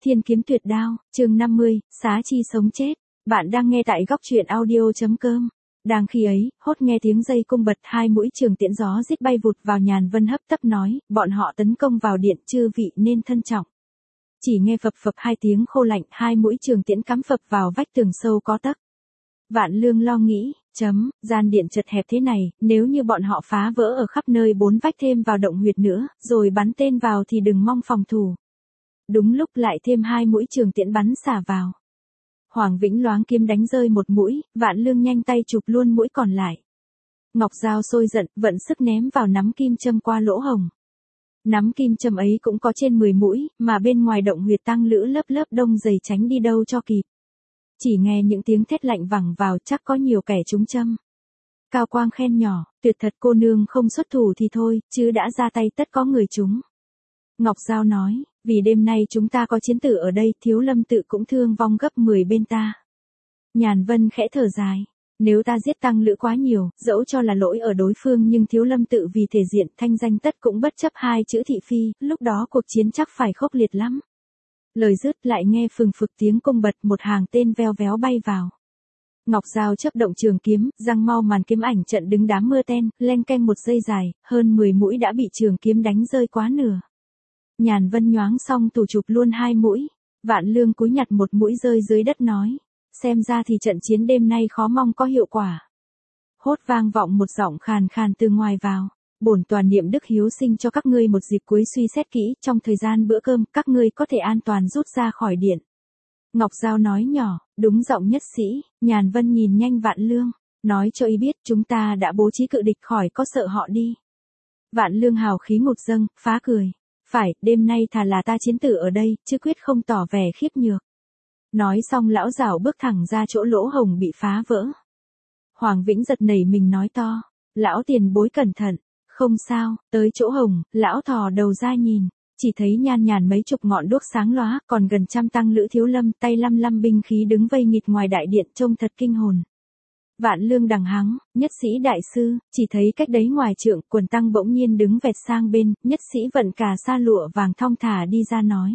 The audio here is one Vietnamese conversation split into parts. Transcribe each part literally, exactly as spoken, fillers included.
Thiên kiếm tuyệt đao, chương năm mươi, xá chi sống chết. Bạn đang nghe tại góc truyện audio.com. Đang khi ấy, hốt nghe tiếng dây cung bật, hai mũi trường tiễn gió rít bay vụt vào. Nhàn Vân hấp tấp nói, bọn họ tấn công vào điện, chư vị nên thân trọng. Chỉ nghe phập phập hai tiếng khô lạnh, hai mũi trường tiễn cắm phập vào vách tường sâu có tấc. Vạn Lương lo nghĩ, chấm, gian điện chật hẹp thế này, nếu như bọn họ phá vỡ ở khắp nơi bốn vách thêm vào động huyệt nữa, rồi bắn tên vào thì đừng mong phòng thủ. Đúng lúc lại thêm hai mũi trường tiễn bắn xả vào. Hoàng Vĩnh loáng kiếm đánh rơi một mũi, Vạn Lương nhanh tay chụp luôn mũi còn lại. Ngọc Giao sôi giận, vận sức ném vào nắm kim châm qua lỗ hồng. Nắm kim châm ấy cũng có trên mười mũi, mà bên ngoài động huyệt tăng lữ lớp lớp đông dày tránh đi đâu cho kịp. Chỉ nghe những tiếng thét lạnh vẳng vào, chắc có nhiều kẻ trúng châm. Cao Quang khen nhỏ, tuyệt thật, cô nương không xuất thủ thì thôi, chứ đã ra tay tất có người trúng. Ngọc Giao nói, vì đêm nay chúng ta có chiến tử ở đây, Thiếu Lâm tự cũng thương vong gấp mười bên ta. Nhàn Vân khẽ thở dài, nếu ta giết tăng lữ quá nhiều, dẫu cho là lỗi ở đối phương nhưng Thiếu Lâm tự vì thể diện thanh danh tất cũng bất chấp hai chữ thị phi, lúc đó cuộc chiến chắc phải khốc liệt lắm. Lời dứt lại nghe phừng phực tiếng cung bật, một hàng tên veo véo bay vào. Ngọc Giao chớp động trường kiếm, răng mau màn kiếm ảnh trận đứng đám mưa ten, leng keng một giây dài, hơn mười mũi đã bị trường kiếm đánh rơi quá nửa. Nhàn Vân nhoáng xong tủ chụp luôn hai mũi. Vạn Lương cúi nhặt một mũi rơi dưới đất nói, xem ra thì trận chiến đêm nay khó mong có hiệu quả. Hốt vang vọng một giọng khàn khàn từ ngoài vào, bổn tòa niệm đức hiếu sinh cho các ngươi một dịp cuối suy xét kỹ, trong thời gian bữa cơm các ngươi có thể an toàn rút ra khỏi điện. Ngọc Giao nói nhỏ, đúng giọng nhất sĩ. Nhàn Vân nhìn nhanh Vạn Lương, nói cho y biết chúng ta đã bố trí cự địch, khỏi có sợ họ đi. Vạn Lương hào khí ngột dâng, phá cười. Phải, đêm nay thà là ta chiến tử ở đây, chứ quyết không tỏ vẻ khiếp nhược. Nói xong lão rảo bước thẳng ra chỗ lỗ hồng bị phá vỡ. Hoàng Vĩnh giật nảy mình nói to, lão tiền bối cẩn thận. Không sao, tới chỗ hồng, lão thò đầu ra nhìn, chỉ thấy nhan nhàn mấy chục ngọn đuốc sáng lóa, còn gần trăm tăng lữ Thiếu Lâm tay lăm lăm binh khí đứng vây nghịt ngoài đại điện, trông thật kinh hồn. Vạn Lương đằng hắng, nhất sĩ đại sư, chỉ thấy cách đấy ngoài trượng, quần tăng bỗng nhiên đứng vẹt sang bên, nhất sĩ vận cả sa lụa vàng thong thả đi ra nói.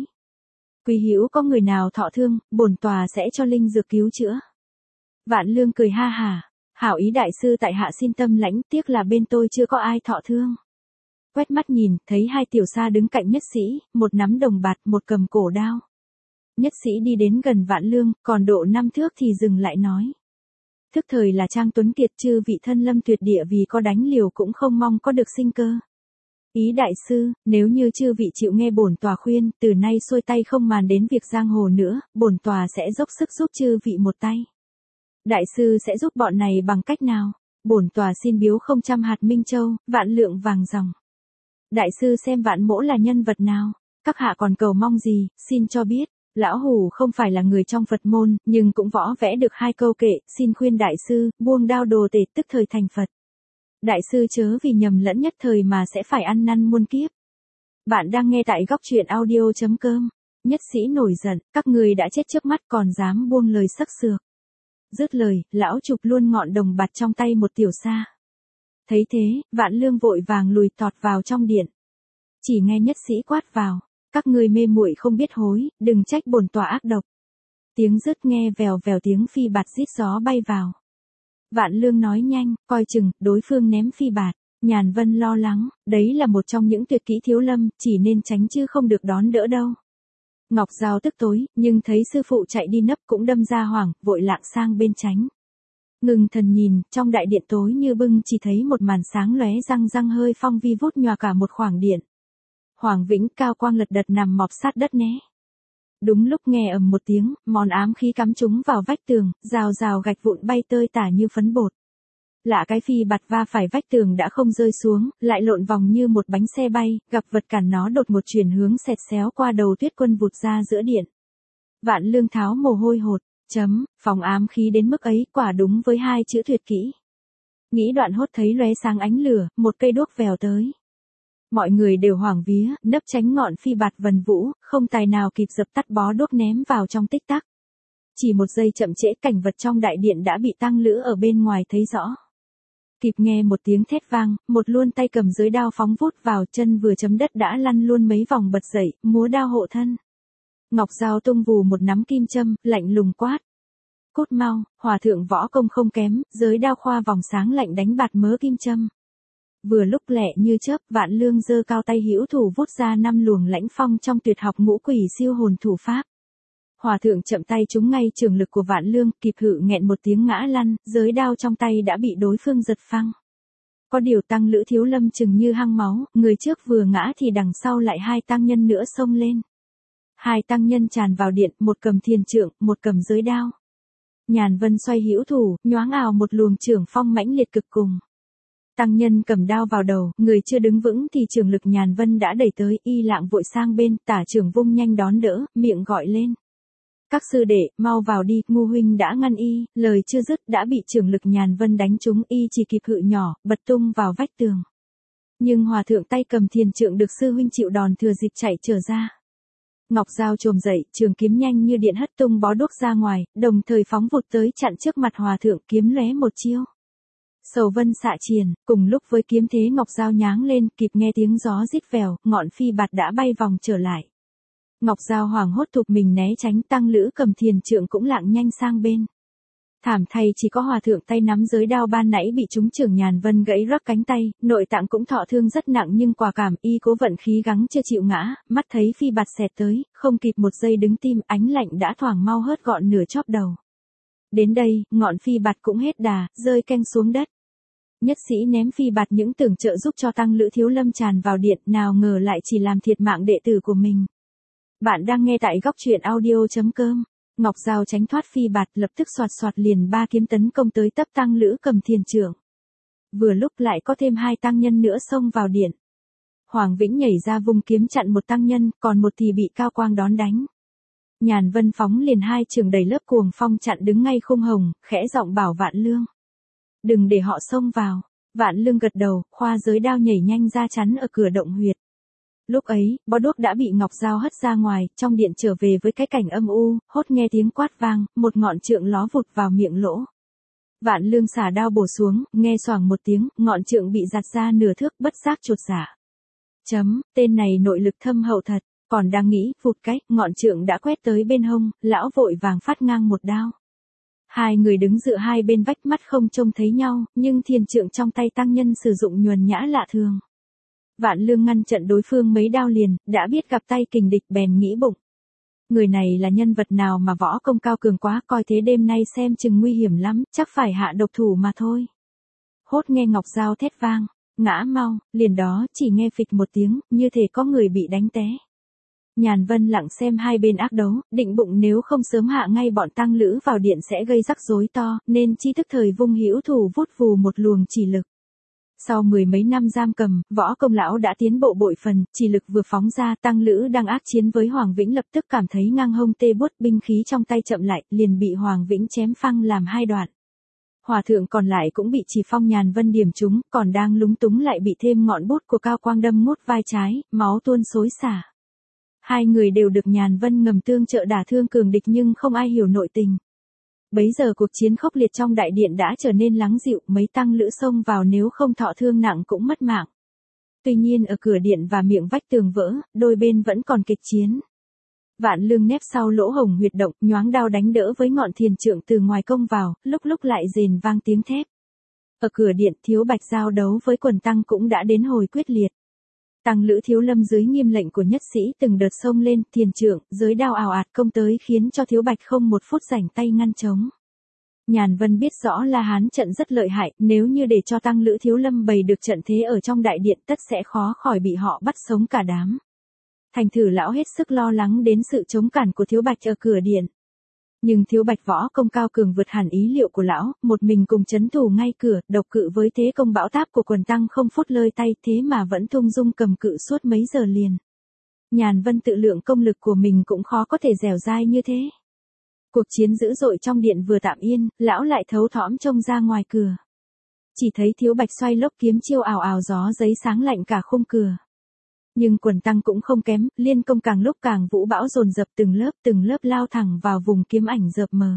Quý hữu có người nào thọ thương, bổn tòa sẽ cho linh dược cứu chữa. Vạn Lương cười ha hả, hảo ý đại sư tại hạ xin tâm lãnh, tiếc là bên tôi chưa có ai thọ thương. Quét mắt nhìn, thấy hai tiểu sa đứng cạnh nhất sĩ, một nắm đồng bạt, một cầm cổ đao. Nhất sĩ đi đến gần Vạn Lương, còn độ năm thước thì dừng lại nói. Thức thời là Trang Tuấn Kiệt, chư vị thân lâm tuyệt địa vì có đánh liều cũng không mong có được sinh cơ. Ý đại sư, nếu như chư vị chịu nghe bổn tòa khuyên, từ nay xuôi tay không màn đến việc giang hồ nữa, bổn tòa sẽ dốc sức giúp chư vị một tay. Đại sư sẽ giúp bọn này bằng cách nào? Bổn tòa xin biếu không trăm hạt minh châu, vạn lượng vàng ròng. Đại sư xem Vạn mỗ là nhân vật nào? Các hạ còn cầu mong gì, xin cho biết. Lão hủ không phải là người trong Phật môn, nhưng cũng võ vẽ được hai câu kệ, xin khuyên đại sư, buông đao đồ tể, tức thời thành Phật. Đại sư chớ vì nhầm lẫn nhất thời mà sẽ phải ăn năn muôn kiếp. Bạn đang nghe tại góc truyện audio.com. Nhất sĩ nổi giận, các người đã chết trước mắt còn dám buông lời sắc sược. Dứt lời, lão chụp luôn ngọn đồng bạt trong tay một tiểu sa. Thấy thế, Vạn Lương vội vàng lùi tọt vào trong điện. Chỉ nghe nhất sĩ quát vào. Các ngươi mê muội không biết hối, đừng trách bổn tòa ác độc. Tiếng dứt nghe vèo vèo tiếng phi bạt rít gió bay vào. Vạn Lương nói nhanh, coi chừng, đối phương ném phi bạt. Nhàn Vân lo lắng, đấy là một trong những tuyệt kỹ Thiếu Lâm, chỉ nên tránh chứ không được đón đỡ đâu. Ngọc Giao tức tối, nhưng thấy sư phụ chạy đi nấp cũng đâm ra hoảng, vội lạng sang bên tránh. Ngừng thần nhìn, trong đại điện tối như bưng chỉ thấy một màn sáng lóe răng răng hơi phong vi vút nhòa cả một khoảng điện. Hoàng Vĩnh Cao Quang lật đật nằm mọp sát đất né. Đúng lúc nghe ầm một tiếng, món ám khí cắm trúng vào vách tường, rào rào gạch vụn bay tơi tả như phấn bột. Lạ cái phi bạt va phải vách tường đã không rơi xuống, lại lộn vòng như một bánh xe bay, gặp vật cản nó đột một chuyển hướng xẹt xéo qua đầu Tuyết Quân vụt ra giữa điện. Vạn Lương tháo mồ hôi hột, chấm, phòng ám khí đến mức ấy, quả đúng với hai chữ tuyệt kỹ. Nghĩ đoạn hốt thấy lóe sáng ánh lửa, một cây đuốc vèo tới. Mọi người đều hoảng vía, nấp tránh ngọn phi bạt vần vũ, không tài nào kịp dập tắt bó đuốc ném vào trong tích tắc. Chỉ một giây chậm trễ, cảnh vật trong đại điện đã bị tăng lữ ở bên ngoài thấy rõ. Kịp nghe một tiếng thét vang, một luôn tay cầm dưới đao phóng vút vào, chân vừa chấm đất đã lăn luôn mấy vòng bật dậy, múa đao hộ thân. Ngọc Giao tung vù một nắm kim châm, lạnh lùng quát. Cút mau, hòa thượng võ công không kém, giới đao khoa vòng sáng lạnh đánh bạt mớ kim châm. Vừa lúc lẹ như chớp, Vạn Lương giơ cao tay hữu thủ vút ra năm luồng lãnh phong trong tuyệt học ngũ quỷ siêu hồn thủ pháp. Hòa thượng chậm tay trúng ngay trường lực của Vạn Lương, kịp hự nghẹn một tiếng ngã lăn, giới đao trong tay đã bị đối phương giật phăng. Có điều tăng Lữ Thiếu Lâm chừng như hăng máu, người trước vừa ngã thì đằng sau lại hai tăng nhân nữa xông lên. Hai tăng nhân tràn vào điện, một cầm thiền trượng, một cầm giới đao. Nhàn Vân xoay hữu thủ, nhoáng ào một luồng trưởng phong mãnh liệt cực cùng. Tăng nhân cầm đao vào đầu, người chưa đứng vững thì trường lực Nhàn Vân đã đẩy tới, y lạng vội sang bên, tả trưởng vung nhanh đón đỡ, miệng gọi lên. Các sư đệ, mau vào đi, ngu huynh đã ngăn y, lời chưa dứt đã bị trường lực Nhàn Vân đánh trúng, y chỉ kịp hự nhỏ, bật tung vào vách tường. Nhưng hòa thượng tay cầm thiền trượng được sư huynh chịu đòn thừa dịp chạy trở ra. Ngọc Giao trồm dậy, trường kiếm nhanh như điện hất tung bó đuốc ra ngoài, đồng thời phóng vụt tới chặn trước mặt hòa thượng, kiếm lóe một chiêu. Sầu vân xạ triền, cùng lúc với kiếm thế Ngọc Giao nháng lên, kịp nghe tiếng gió rít vèo, ngọn phi bạt đã bay vòng trở lại. Ngọc Giao hoảng hốt thụp mình né tránh, tăng Lữ cầm thiền trượng cũng lạng nhanh sang bên. Thảm thay chỉ có hòa thượng tay nắm giới đao ban nãy bị trúng trưởng Nhàn Vân gãy rắc cánh tay, nội tạng cũng thọ thương rất nặng nhưng quả cảm y cố vận khí gắng chưa chịu ngã, mắt thấy phi bạt xẹt tới, không kịp một giây đứng tim, ánh lạnh đã thoảng mau hớt gọn nửa chóp đầu. Đến đây, ngọn phi bạt cũng hết đà, rơi keng xuống đất. Nhất sĩ ném phi bạt những tưởng trợ giúp cho tăng Lữ Thiếu Lâm tràn vào điện, nào ngờ lại chỉ làm thiệt mạng đệ tử của mình. Bạn đang nghe tại góc truyện audio chấm com. Ngọc Giao tránh thoát phi bạt, lập tức xoạt xoạt liền ba kiếm tấn công tới tấp tăng Lữ cầm thiền trượng. Vừa lúc lại có thêm hai tăng nhân nữa xông vào điện. Hoàng Vĩnh nhảy ra vung kiếm chặn một tăng nhân, còn một thì bị Cao Quang đón đánh. Nhàn Vân phóng liền hai trường đầy lớp cuồng phong chặn đứng ngay khung hồng, khẽ giọng bảo Vạn Lương. Đừng để họ xông vào. Vạn Lương gật đầu, khoa giới đao nhảy nhanh ra chắn ở cửa động huyệt. Lúc ấy, bó đuốc đã bị Ngọc Giao hất ra ngoài, trong điện trở về với cái cảnh âm u, hốt nghe tiếng quát vang, một ngọn trượng ló vụt vào miệng lỗ. Vạn Lương xả đao bổ xuống, nghe xoảng một tiếng, ngọn trượng bị giặt ra nửa thước, bất giác chột dạ. Chấm, tên này nội lực thâm hậu thật, còn đang nghĩ, phụt cách, ngọn trượng đã quét tới bên hông, lão vội vàng phát ngang một đao. Hai người đứng dựa hai bên vách, mắt không trông thấy nhau, nhưng thiền trượng trong tay tăng nhân sử dụng nhuần nhã lạ thường. Vạn Lương ngăn trận đối phương mấy đao liền, đã biết gặp tay kình địch bèn nghĩ bụng. Người này là nhân vật nào mà võ công cao cường quá, coi thế đêm nay xem chừng nguy hiểm lắm, chắc phải hạ độc thủ mà thôi. Hốt nghe Ngọc Giao thét vang, ngã mau, liền đó chỉ nghe phịch một tiếng, như thể có người bị đánh té. Nhàn Vân lặng xem hai bên ác đấu, định bụng nếu không sớm hạ ngay bọn tăng Lữ vào điện sẽ gây rắc rối to, nên chi tức thời vung hữu thủ vút vù một luồng chỉ lực. Sau mười mấy năm giam cầm, võ công lão đã tiến bộ bội phần, chỉ lực vừa phóng ra, tăng Lữ đang ác chiến với Hoàng Vĩnh lập tức cảm thấy ngang hông tê buốt, binh khí trong tay chậm lại, liền bị Hoàng Vĩnh chém phăng làm hai đoạn. Hòa thượng còn lại cũng bị chỉ phong Nhàn Vân điểm trúng, còn đang lúng túng lại bị thêm ngọn bút của Cao Quang đâm ngút vai trái, máu tuôn xối xả. Hai người đều được Nhàn Vân ngầm tương trợ đả thương cường địch nhưng không ai hiểu nội tình. Bấy giờ cuộc chiến khốc liệt trong đại điện đã trở nên lắng dịu, mấy tăng Lữ xông vào nếu không thọ thương nặng cũng mất mạng. Tuy nhiên ở cửa điện và miệng vách tường vỡ, đôi bên vẫn còn kịch chiến. Vạn Lương nép sau lỗ hổng huyệt động, nhoáng đao đánh đỡ với ngọn thiền trượng từ ngoài công vào, lúc lúc lại rền vang tiếng thép. Ở cửa điện, Thiếu Bạch giao đấu với quần tăng cũng đã đến hồi quyết liệt. Tăng Lữ Thiếu Lâm dưới nghiêm lệnh của nhất sĩ từng đợt xông lên, thiền trượng, giới đao ào ạt công tới khiến cho Thiếu Bạch không một phút rảnh tay ngăn chống. Nhàn Vân biết rõ La Hán trận rất lợi hại, nếu như để cho Tăng Lữ Thiếu Lâm bày được trận thế ở trong đại điện tất sẽ khó khỏi bị họ bắt sống cả đám. Thành thử lão hết sức lo lắng đến sự chống cản của Thiếu Bạch ở cửa điện. Nhưng Thiếu Bạch võ công cao cường vượt hẳn ý liệu của lão, một mình cùng chấn thủ ngay cửa, độc cự với thế công bão táp của quần tăng không phút lơi tay, thế mà vẫn thung dung cầm cự suốt mấy giờ liền. Nhàn Vân tự lượng công lực của mình cũng khó có thể dẻo dai như thế. Cuộc chiến dữ dội trong điện vừa tạm yên, lão lại thấu thõm trông ra ngoài cửa. Chỉ thấy Thiếu Bạch xoay lốc kiếm chiêu ào ào gió giấy sáng lạnh cả khung cửa. Nhưng quần tăng cũng không kém, liên công càng lúc càng vũ bão dồn dập, từng lớp từng lớp lao thẳng vào vùng kiếm ảnh rợp mờ.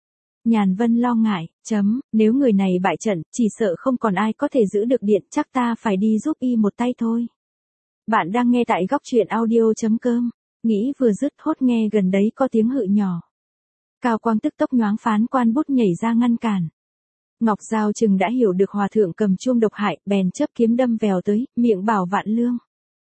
Nhàn Vân lo ngại, chấm, nếu người này bại trận, chỉ sợ không còn ai có thể giữ được điện, chắc ta phải đi giúp y một tay thôi. Bạn đang nghe tại góc truyện audio chấm com. Nghĩ vừa dứt hốt nghe gần đấy có tiếng hự nhỏ. Cao Quang tức tốc nhoáng phán quan bút nhảy ra ngăn cản. Ngọc Giao chừng đã hiểu được hòa thượng cầm chuông độc hại, bèn chớp kiếm đâm vèo tới, miệng bảo Vạn Lương.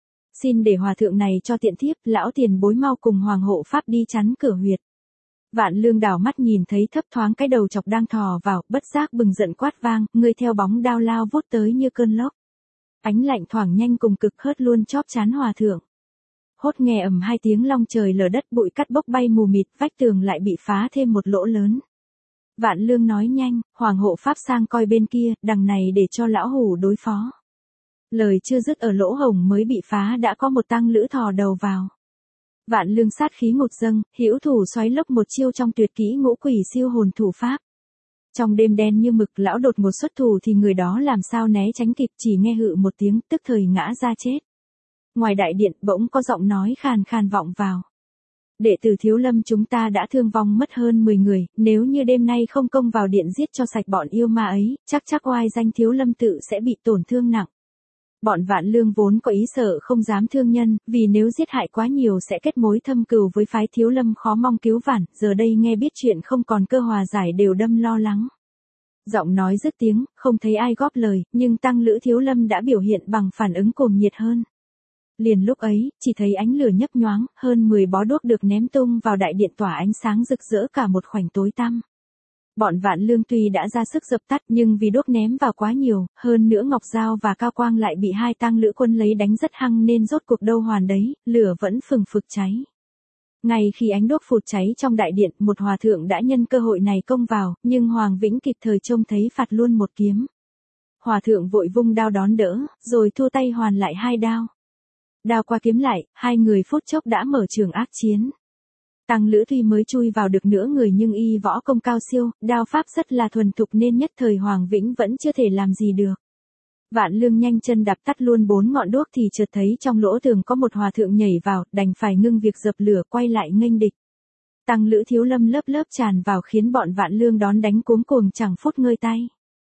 Xin để hòa thượng này cho tiện thiếp, lão tiền bối mau cùng hoàng hộ pháp đi chắn cửa huyệt. Vạn Lương đảo mắt nhìn thấy thấp thoáng cái đầu chọc đang thò vào, bất giác bừng giận quát vang, người theo bóng đao lao vút tới như cơn lốc. Ánh lạnh thoảng nhanh cùng cực hớt luôn chóp chán hòa thượng. Hốt nghe ầm hai tiếng long trời lở đất, bụi cát bốc bay mù mịt, vách tường lại bị phá thêm một lỗ lớn. Vạn Lương nói nhanh, hoàng hộ pháp sang coi bên kia, đằng này để cho lão hủ đối phó. Lời chưa dứt ở lỗ hổng mới bị phá đã có một tăng lữ thò đầu vào. Vạn Lương sát khí ngột dâng, hữu thủ xoáy lốc một chiêu trong tuyệt kỹ ngũ quỷ siêu hồn thủ pháp. Trong đêm đen như mực, lão đột ngột xuất thủ thì người đó làm sao né tránh kịp, chỉ nghe hự một tiếng, tức thời ngã ra chết. Ngoài đại điện bỗng có giọng nói khàn khàn vọng vào. Đệ tử Thiếu Lâm chúng ta đã thương vong mất hơn mười người, nếu như đêm nay không công vào điện giết cho sạch bọn yêu ma ấy, chắc chắc oai danh Thiếu Lâm tự sẽ bị tổn thương nặng. Bọn Vạn Lương vốn có ý sợ không dám thương nhân, vì nếu giết hại quá nhiều sẽ kết mối thâm cừu với phái Thiếu Lâm, khó mong cứu vãn, giờ đây nghe biết chuyện không còn cơ hòa giải đều đâm lo lắng. Giọng nói dứt tiếng, không thấy ai góp lời, nhưng tăng lữ Thiếu Lâm đã biểu hiện bằng phản ứng cuồng nhiệt hơn. Liền lúc ấy, chỉ thấy ánh lửa nhấp nhoáng, hơn mười bó đuốc được ném tung vào đại điện tỏa ánh sáng rực rỡ cả một khoảnh tối tăm. Bọn Vạn Lương tuy đã ra sức dập tắt nhưng vì đuốc ném vào quá nhiều, hơn nữa Ngọc Giao và Cao Quang lại bị hai tang lữ quân lấy đánh rất hăng nên rốt cuộc đâu hoàn đấy, lửa vẫn phừng phực cháy. Ngay khi ánh đuốc phụt cháy trong đại điện, một hòa thượng đã nhân cơ hội này công vào, nhưng Hoàng Vĩnh kịp thời trông thấy phạt luôn một kiếm. Hòa thượng vội vung đao đón đỡ, rồi thua tay hoàn lại hai đao. Đao qua kiếm lại, hai người phút chốc đã mở trường ác chiến. Tăng lữ tuy mới chui vào được nửa người nhưng y võ công cao siêu, đao pháp rất là thuần thục nên nhất thời Hoàng Vĩnh vẫn chưa thể làm gì được. Vạn Lương nhanh chân đạp tắt luôn bốn ngọn đuốc thì chợt thấy trong lỗ tường có một hòa thượng nhảy vào, đành phải ngưng việc dập lửa quay lại nghênh địch. Tăng lữ Thiếu Lâm lớp lớp tràn vào khiến bọn Vạn Lương đón đánh cuống cuồng chẳng phút ngơi tay.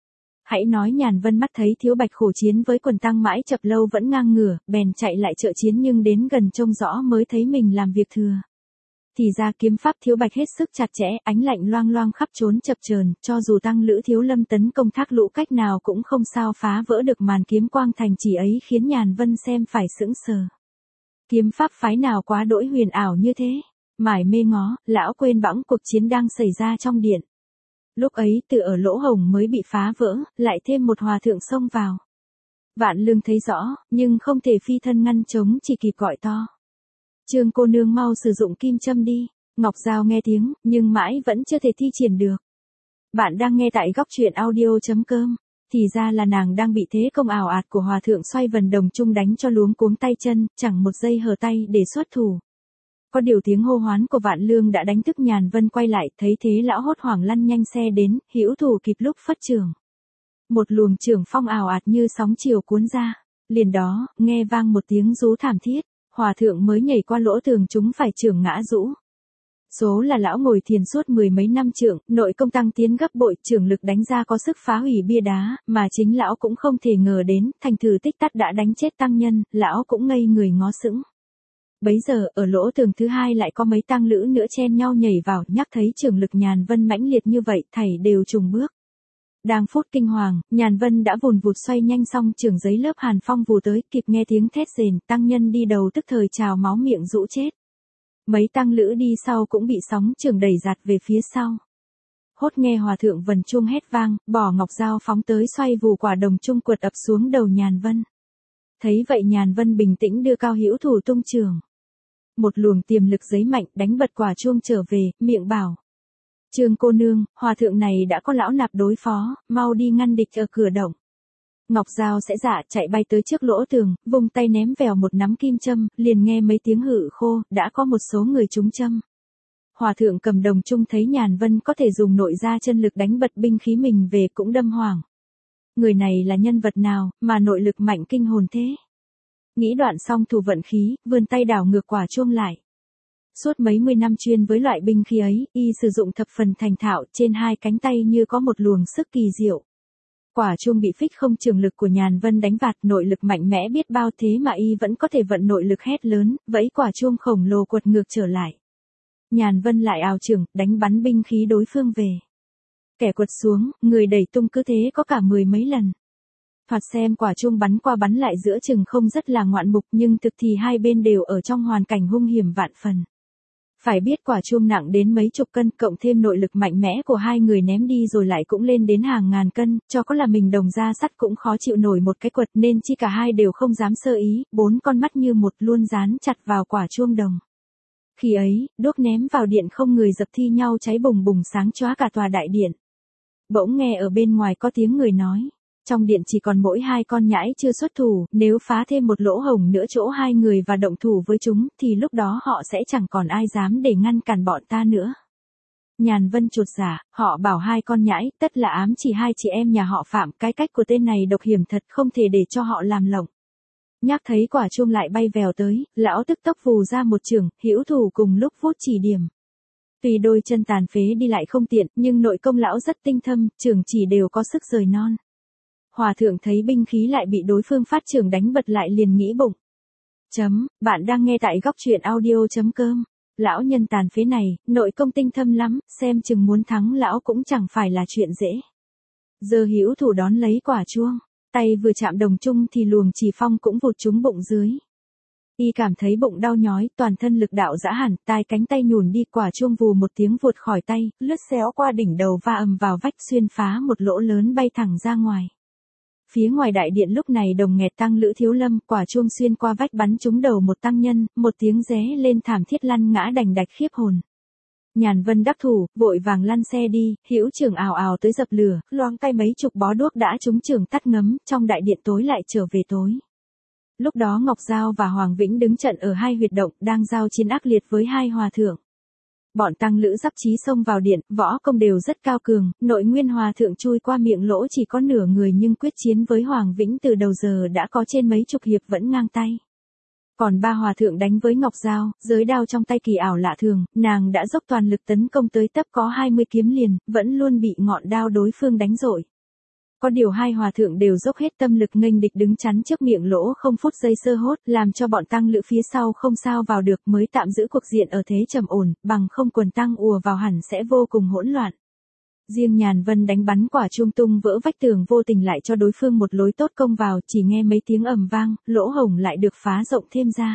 Hãy nói Nhàn Vân mắt thấy Thiếu Bạch khổ chiến với quần tăng mãi chập lâu vẫn ngang ngửa, bèn chạy lại trợ chiến nhưng đến gần trông rõ mới thấy mình làm việc thừa. Thì ra kiếm pháp Thiếu Bạch hết sức chặt chẽ, ánh lạnh loang loang khắp trốn chập chờn, cho dù tăng lữ Thiếu Lâm tấn công thác lũ cách nào cũng không sao phá vỡ được màn kiếm quang thành chỉ ấy, khiến Nhàn Vân xem phải sững sờ. Kiếm pháp phái nào quá đỗi huyền ảo như thế? Mải mê ngó, lão quên bẵng cuộc chiến đang xảy ra trong điện. Lúc ấy từ ở lỗ hổng mới bị phá vỡ, lại thêm một hòa thượng xông vào. Vạn Lương thấy rõ, nhưng không thể phi thân ngăn chống, chỉ kịp gọi to. Trương cô nương mau sử dụng kim châm đi. Ngọc Giao nghe tiếng, nhưng mãi vẫn chưa thể thi triển được. Bạn đang nghe tại góc truyện audio chấm com. Thì ra là nàng đang bị thế công ảo ạt của hòa thượng xoay vần đồng chung đánh cho luống cuống tay chân, chẳng một giây hở tay để xuất thủ. Có điều tiếng hô hoán của Vạn Lương đã đánh thức Nhàn Vân quay lại, thấy thế lão hốt hoảng lăn nhanh xe đến, hữu thủ kịp lúc phất chưởng. Một luồng chưởng phong ảo ạt như sóng chiều cuốn ra. Liền đó, nghe vang một tiếng rú thảm thiết, hòa thượng mới nhảy qua lỗ tường chúng phải chưởng ngã rũ. Số là lão ngồi thiền suốt mười mấy năm trượng, nội công tăng tiến gấp bội, chưởng lực đánh ra có sức phá hủy bia đá, mà chính lão cũng không thể ngờ đến, thành thử tích tắc đã đánh chết tăng nhân, lão cũng ngây người ngó sững. Bấy giờ, ở lỗ tường thứ hai lại có mấy tăng lữ nữa chen nhau nhảy vào, nhắc thấy chưởng lực Nhàn Vân mãnh liệt như vậy, thảy đều trùng bước. Đang phút kinh hoàng, Nhàn Vân đã vùn vụt xoay nhanh xong chưởng giấy lớp hàn phong vù tới, kịp nghe tiếng thét rền, tăng nhân đi đầu tức thời trào máu miệng rũ chết. Mấy tăng lữ đi sau cũng bị sóng chưởng đẩy giạt về phía sau. Hốt nghe hòa thượng vần chuông hét vang, bỏ Ngọc Giao phóng tới xoay vù quả đồng chung quật ập xuống đầu Nhàn Vân. Thấy vậy Nhàn Vân bình tĩnh đưa cao hữu thủ tung chưởng. Một luồng tiềm lực giấy mạnh đánh bật quả chuông trở về, miệng bảo. Trương cô nương, hòa thượng này đã có lão nạp đối phó, mau đi ngăn địch ở cửa động. Ngọc Giao sẽ dạ chạy bay tới trước lỗ tường, vung tay ném vèo một nắm kim châm, liền nghe mấy tiếng hự khô, đã có một số người trúng châm. Hòa thượng cầm đồng chung thấy Nhàn Vân có thể dùng nội gia chân lực đánh bật binh khí mình về cũng đâm hoàng. Người này là nhân vật nào, mà nội lực mạnh kinh hồn thế? Nghĩ đoạn xong thủ vận khí, vươn tay đảo ngược quả chuông lại. Suốt mấy mươi năm chuyên với loại binh khí ấy, y sử dụng thập phần thành thạo, trên hai cánh tay như có một luồng sức kỳ diệu. Quả chuông bị phích không trường lực của Nhàn Vân đánh vạt, nội lực mạnh mẽ biết bao thế mà y vẫn có thể vận nội lực hét lớn, vẫy quả chuông khổng lồ quật ngược trở lại. Nhàn Vân lại ào trường, đánh bắn binh khí đối phương về. Kẻ quật xuống, người đẩy tung cứ thế có cả mười mấy lần. Thoạt xem quả chuông bắn qua bắn lại giữa chừng không rất là ngoạn mục, nhưng thực thì hai bên đều ở trong hoàn cảnh hung hiểm vạn phần. Phải biết quả chuông nặng đến mấy chục cân, cộng thêm nội lực mạnh mẽ của hai người ném đi rồi lại cũng lên đến hàng ngàn cân, cho có là mình đồng ra sắt cũng khó chịu nổi một cái quật, nên chi cả hai đều không dám sơ ý, bốn con mắt như một luôn dán chặt vào quả chuông đồng. Khi ấy, đuốc ném vào điện không người dập thi nhau cháy bùng bùng sáng chóa cả tòa đại điện. Bỗng nghe ở bên ngoài có tiếng người nói. Trong điện chỉ còn mỗi hai con nhãi chưa xuất thủ, nếu phá thêm một lỗ hổng nữa chỗ hai người và động thủ với chúng, thì lúc đó họ sẽ chẳng còn ai dám để ngăn cản bọn ta nữa. Nhàn Vân chuột giả, họ bảo hai con nhãi, tất là ám chỉ hai chị em nhà họ Phạm, cái cách của tên này độc hiểm thật, không thể để cho họ làm lộng. Nhắc thấy quả chuông lại bay vèo tới, lão tức tốc vù ra một chưởng, hữu thủ cùng lúc vút chỉ điểm. Tuy đôi chân tàn phế đi lại không tiện, nhưng nội công lão rất tinh thâm, chưởng chỉ đều có sức rời non. Hòa thượng thấy binh khí lại bị đối phương phát chưởng đánh bật lại liền nghĩ bụng. Chấm, bạn đang nghe tại góc truyện audio.com. Lão nhân tàn phế này, nội công tinh thâm lắm, xem chừng muốn thắng lão cũng chẳng phải là chuyện dễ. Giờ hữu thủ đón lấy quả chuông, tay vừa chạm đồng chung thì luồng chỉ phong cũng vụt trúng bụng dưới. Y cảm thấy bụng đau nhói, toàn thân lực đạo giã hẳn, tai cánh tay nhùn đi, quả chuông vù một tiếng vụt khỏi tay, lướt xéo qua đỉnh đầu va ầm vào vách, xuyên phá một lỗ lớn bay thẳng ra ngoài. Phía ngoài đại điện lúc này đồng nghẹt tăng Lữ Thiếu Lâm, quả chuông xuyên qua vách bắn trúng đầu một tăng nhân, một tiếng ré lên thảm thiết lăn ngã đành đạch khiếp hồn. Nhàn Vân đắc thủ, vội vàng lăn xe đi, hữu trưởng ào ào tới dập lửa, loáng tay mấy chục bó đuốc đã trúng trưởng tắt ngấm, trong đại điện tối lại trở về tối. Lúc đó Ngọc Giao và Hoàng Vĩnh đứng trận ở hai huyệt động, đang giao chiến ác liệt với hai hòa thượng. Bọn tăng lữ giáp chí xông vào điện, võ công đều rất cao cường, nội nguyên hòa thượng chui qua miệng lỗ chỉ có nửa người nhưng quyết chiến với Hoàng Vĩnh từ đầu giờ đã có trên mấy chục hiệp vẫn ngang tay. Còn ba hòa thượng đánh với Ngọc Giao, giới đao trong tay kỳ ảo lạ thường, nàng đã dốc toàn lực tấn công tới tấp có hai mươi kiếm liền, vẫn luôn bị ngọn đao đối phương đánh rội. Có điều hai hòa thượng đều dốc hết tâm lực nghênh địch đứng chắn trước miệng lỗ không phút giây sơ hốt, làm cho bọn tăng lữ phía sau không sao vào được, mới tạm giữ cuộc diện ở thế trầm ổn, bằng không quần tăng ùa vào hẳn sẽ vô cùng hỗn loạn. Riêng Nhàn Vân đánh bắn quả chuông tung vỡ vách tường vô tình lại cho đối phương một lối tốt công vào, chỉ nghe mấy tiếng ầm vang, lỗ hổng lại được phá rộng thêm ra.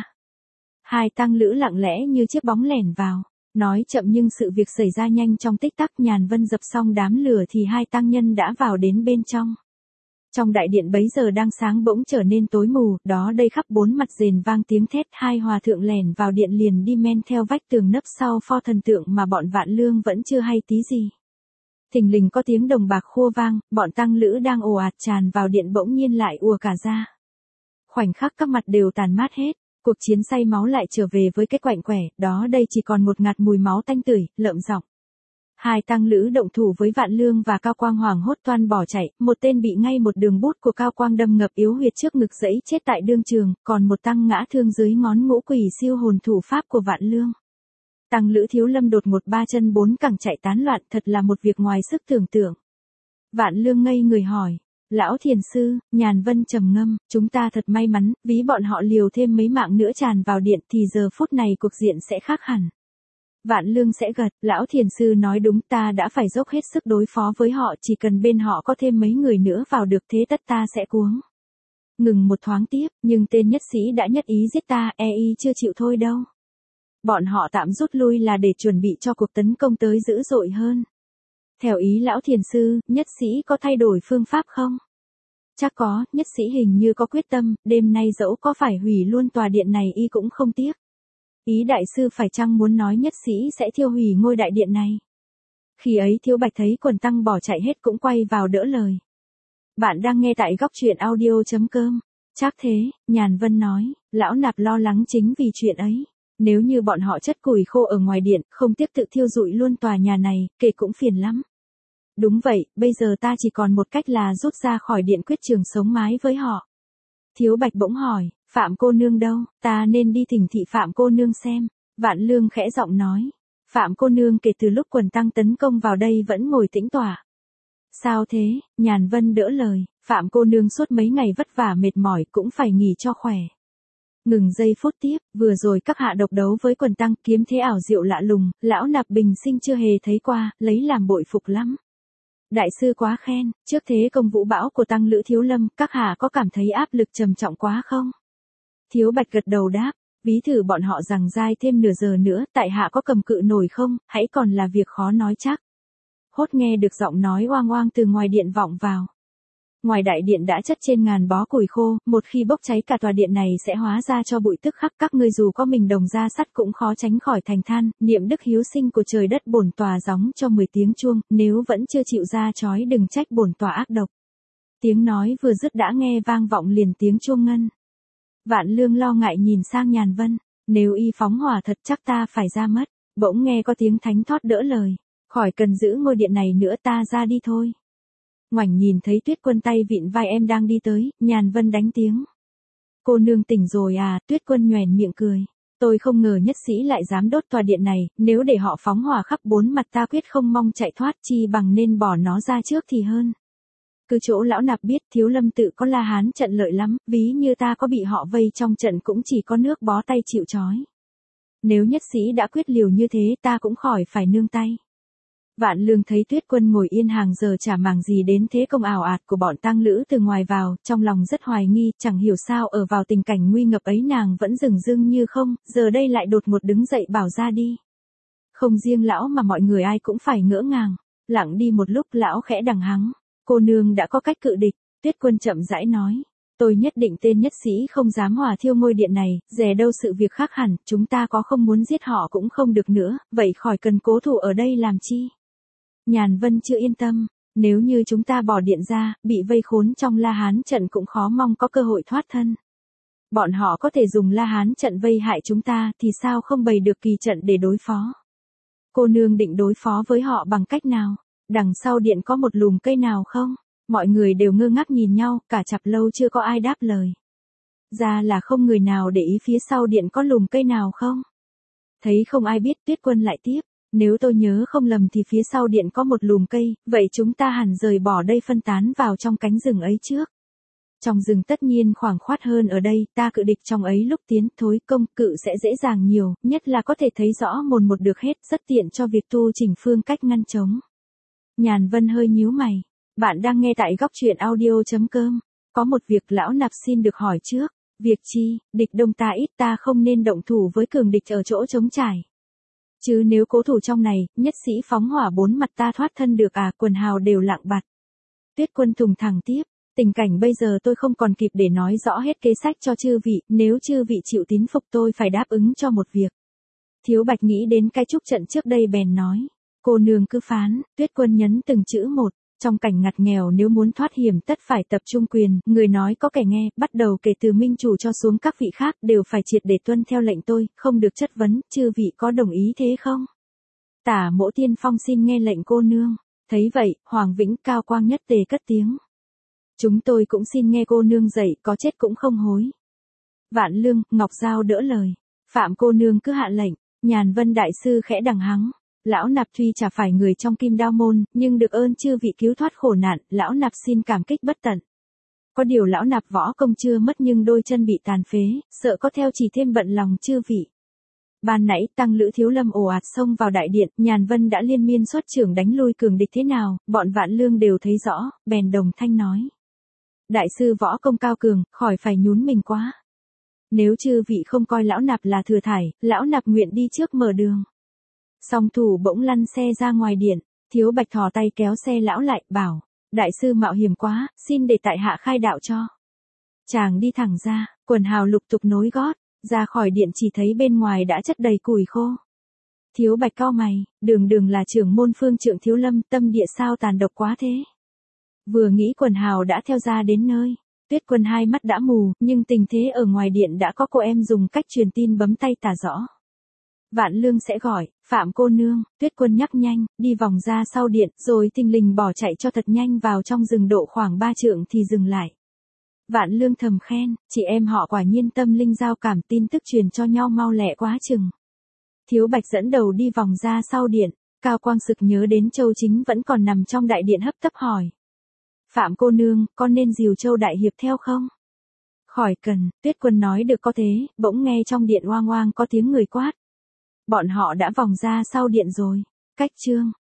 Hai tăng lữ lặng lẽ như chiếc bóng lẻn vào. Nói chậm nhưng sự việc xảy ra nhanh trong tích tắc, Nhàn Vân dập xong đám lửa thì hai tăng nhân đã vào đến bên trong. Trong đại điện bấy giờ đang sáng bỗng trở nên tối mù, đó đây khắp bốn mặt rền vang tiếng thét, hai hòa thượng lẻn vào điện liền đi men theo vách tường nấp sau pho thần tượng mà bọn Vạn Lương vẫn chưa hay tí gì. Thình lình có tiếng đồng bạc khua vang, bọn tăng lữ đang ồ ạt tràn vào điện bỗng nhiên lại ùa cả ra. Khoảnh khắc các mặt đều tàn mát hết. Cuộc chiến say máu lại trở về với cái quạnh quẻ, đó đây chỉ còn một ngạt mùi máu tanh tưởi, lợm giọng. Hai tăng lữ động thủ với Vạn Lương và Cao Quang hoảng hốt toan bỏ chạy, một tên bị ngay một đường bút của Cao Quang đâm ngập yếu huyệt trước ngực dẫy chết tại đương trường, còn một tăng ngã thương dưới ngón ngũ quỷ siêu hồn thủ pháp của Vạn Lương. Tăng Lữ Thiếu Lâm đột một ba chân bốn cẳng chạy tán loạn, thật là một việc ngoài sức tưởng tượng. Vạn Lương ngây người hỏi. Lão thiền sư, Nhàn Vân trầm ngâm, chúng ta thật may mắn, ví bọn họ liều thêm mấy mạng nữa tràn vào điện thì giờ phút này cuộc diện sẽ khác hẳn. Vạn Lương sẽ gật, lão thiền sư nói đúng, ta đã phải dốc hết sức đối phó với họ, chỉ cần bên họ có thêm mấy người nữa vào được thế tất ta sẽ cuống. Ngừng một thoáng tiếp, nhưng tên nhất sĩ đã nhất ý giết ta, e y chưa chịu thôi đâu. Bọn họ tạm rút lui là để chuẩn bị cho cuộc tấn công tới dữ dội hơn. Theo ý lão thiền sư, nhất sĩ có thay đổi phương pháp không? Chắc có, nhất sĩ hình như có quyết tâm, đêm nay dẫu có phải hủy luôn tòa điện này y cũng không tiếc. Ý đại sư phải chăng muốn nói nhất sĩ sẽ thiêu hủy ngôi đại điện này? Khi ấy Thiếu Bạch thấy quần tăng bỏ chạy hết cũng quay vào đỡ lời. Bạn đang nghe tại góc truyện audio.com. Chắc thế, Nhàn Vân nói, lão nạp lo lắng chính vì chuyện ấy. Nếu như bọn họ chất củi khô ở ngoài điện, không tiếc tự thiêu rụi luôn tòa nhà này, kể cũng phiền lắm. Đúng vậy, bây giờ ta chỉ còn một cách là rút ra khỏi điện quyết trường sống mái với họ. Thiếu Bạch bỗng hỏi, Phạm cô nương đâu, ta nên đi thỉnh thị Phạm cô nương xem. Vạn Lương khẽ giọng nói, Phạm cô nương kể từ lúc quần tăng tấn công vào đây vẫn ngồi tĩnh tọa. Sao thế, Nhàn Vân đỡ lời, Phạm cô nương suốt mấy ngày vất vả mệt mỏi cũng phải nghỉ cho khỏe. Ngừng giây phút tiếp, vừa rồi các hạ độc đấu với quần tăng kiếm thế ảo diệu lạ lùng, lão nạp bình sinh chưa hề thấy qua, lấy làm bội phục lắm. Đại sư quá khen, trước thế công vũ bão của tăng lữ Thiếu Lâm, các hạ có cảm thấy áp lực trầm trọng quá không? Thiếu Bạch gật đầu đáp, ví thử bọn họ rằng dai thêm nửa giờ nữa, tại hạ có cầm cự nổi không, hãy còn là việc khó nói chắc. Hốt nghe được giọng nói oang oang từ ngoài điện vọng vào. Ngoài đại điện đã chất trên ngàn bó củi khô, một khi bốc cháy cả tòa điện này sẽ hóa ra cho bụi tức khắc, các ngươi dù có mình đồng ra sắt cũng khó tránh khỏi thành than, niệm đức hiếu sinh của trời đất bổn tòa gióng cho mười tiếng chuông, nếu vẫn chưa chịu ra chói đừng trách bổn tòa ác độc. Tiếng nói vừa dứt đã nghe vang vọng liền tiếng chuông ngân. Vạn Lương lo ngại nhìn sang Nhàn Vân, nếu y phóng hỏa thật chắc ta phải ra mất, bỗng nghe có tiếng thánh thót đỡ lời, khỏi cần giữ ngôi điện này nữa ta ra đi thôi. Ngoảnh nhìn thấy Tuyết Quân tay vịn vai em đang đi tới, Nhàn Vân đánh tiếng. Cô nương tỉnh rồi à, Tuyết Quân nhoẻn miệng cười. Tôi không ngờ nhất sĩ lại dám đốt tòa điện này, nếu để họ phóng hỏa khắp bốn mặt ta quyết không mong chạy thoát, chi bằng nên bỏ nó ra trước thì hơn. Cứ chỗ lão nạp biết Thiếu Lâm tự có La Hán trận lợi lắm, ví như ta có bị họ vây trong trận cũng chỉ có nước bó tay chịu trói. Nếu nhất sĩ đã quyết liều như thế ta cũng khỏi phải nương tay. Vạn Lương thấy Tuyết Quân ngồi yên hàng giờ chả màng gì đến thế công ảo ạt của bọn tang lữ từ ngoài vào, trong lòng rất hoài nghi, chẳng hiểu sao ở vào tình cảnh nguy ngập ấy nàng vẫn dửng dưng như không, giờ đây lại đột ngột đứng dậy bảo ra đi. Không riêng lão mà mọi người ai cũng phải ngỡ ngàng, lặng đi một lúc lão khẽ đằng hắng, cô nương đã có cách cự địch, Tuyết Quân chậm rãi nói. Tôi nhất định tên nhất sĩ không dám hỏa thiêu ngôi điện này, dè đâu sự việc khác hẳn, chúng ta có không muốn giết họ cũng không được nữa, vậy khỏi cần cố thủ ở đây làm chi. Nhàn Vân chưa yên tâm, nếu như chúng ta bỏ điện ra, bị vây khốn trong La Hán trận cũng khó mong có cơ hội thoát thân. Bọn họ có thể dùng La Hán trận vây hại chúng ta thì sao không bày được kỳ trận để đối phó. Cô nương định đối phó với họ bằng cách nào? Đằng sau điện có một lùm cây nào không? Mọi người đều ngơ ngác nhìn nhau, cả chặp lâu chưa có ai đáp lời. Ra là không người nào để ý phía sau điện có lùm cây nào không? Thấy không ai biết, Tuyết Quân lại tiếp. Nếu tôi nhớ không lầm thì phía sau điện có một lùm cây, vậy chúng ta hẳn rời bỏ đây phân tán vào trong cánh rừng ấy trước. Trong rừng tất nhiên khoảng khoát hơn ở đây, ta cự địch trong ấy lúc tiến thối công cự sẽ dễ dàng nhiều, nhất là có thể thấy rõ mồn một được hết, rất tiện cho việc tu chỉnh phương cách ngăn chống. Nhàn Vân hơi nhíu mày. Bạn đang nghe tại góc truyện audio chấm com. Có một việc lão nạp xin được hỏi trước. Việc chi, địch đông ta ít ta không nên động thủ với cường địch ở chỗ trống trải. Chứ nếu cố thủ trong này, nhất sĩ phóng hỏa bốn mặt ta thoát thân được à, quần hào đều lặng bặt. Tuyết Quân thùng thẳng tiếp, tình cảnh bây giờ tôi không còn kịp để nói rõ hết kế sách cho chư vị, nếu chư vị chịu tín phục tôi phải đáp ứng cho một việc. Thiếu Bạch nghĩ đến cái trúc trận trước đây bèn nói, cô nương cứ phán, Tuyết Quân nhấn từng chữ một. Trong cảnh ngặt nghèo nếu muốn thoát hiểm tất phải tập trung quyền, người nói có kẻ nghe, bắt đầu kể từ minh chủ cho xuống các vị khác đều phải triệt để tuân theo lệnh tôi, không được chất vấn, chư vị có đồng ý thế không? Tả Mỗ Tiên Phong xin nghe lệnh cô nương. Thấy vậy, Hoàng Vĩnh Cao Quang nhất tề cất tiếng. Chúng tôi cũng xin nghe cô nương dạy, có chết cũng không hối. Vạn Lương, Ngọc Giao đỡ lời. Phạm cô nương cứ hạ lệnh, Nhàn Vân đại sư khẽ đằng hắng. Lão nạp tuy chả phải người trong Kim Đao môn, nhưng được ơn chư vị cứu thoát khổ nạn, lão nạp xin cảm kích bất tận. Có điều lão nạp võ công chưa mất nhưng đôi chân bị tàn phế, sợ có theo chỉ thêm bận lòng chư vị. Ban nãy tăng lữ Thiếu Lâm ồ ạt xông vào đại điện, Nhàn Vân đã liên miên xuất trưởng đánh lui cường địch thế nào, bọn Vạn Lương đều thấy rõ, bèn đồng thanh nói. Đại sư võ công cao cường, khỏi phải nhún mình quá. Nếu chư vị không coi lão nạp là thừa thải, lão nạp nguyện đi trước mở đường. Song thủ bỗng lăn xe ra ngoài điện, Thiếu Bạch thò tay kéo xe lão lại, bảo, đại sư mạo hiểm quá, xin để tại hạ khai đạo cho. Chàng đi thẳng ra, quần hào lục tục nối gót, ra khỏi điện chỉ thấy bên ngoài đã chất đầy củi khô. Thiếu Bạch cau mày, đường đường là trưởng môn phương trượng Thiếu Lâm, tâm địa sao tàn độc quá thế. Vừa nghĩ quần hào đã theo ra đến nơi, Tuyết Quân hai mắt đã mù, nhưng tình thế ở ngoài điện đã có cô em dùng cách truyền tin bấm tay tả rõ. Vạn Lương sẽ gọi, Phạm cô nương, Tuyết Quân nhắc nhanh, đi vòng ra sau điện, rồi thình lình bỏ chạy cho thật nhanh vào trong rừng độ khoảng ba trượng thì dừng lại. Vạn Lương thầm khen, chị em họ quả nhiên tâm linh giao cảm, tin tức truyền cho nhau mau lẹ quá chừng. Thiếu Bạch dẫn đầu đi vòng ra sau điện, Cao Quang sực nhớ đến Châu Chính vẫn còn nằm trong đại điện hấp tấp hỏi. Phạm cô nương, con nên dìu Châu đại hiệp theo không? Khỏi cần, Tuyết Quân nói được có thế, bỗng nghe trong điện oang oang có tiếng người quát. Bọn họ đã vòng ra sau điện rồi. Cách chương.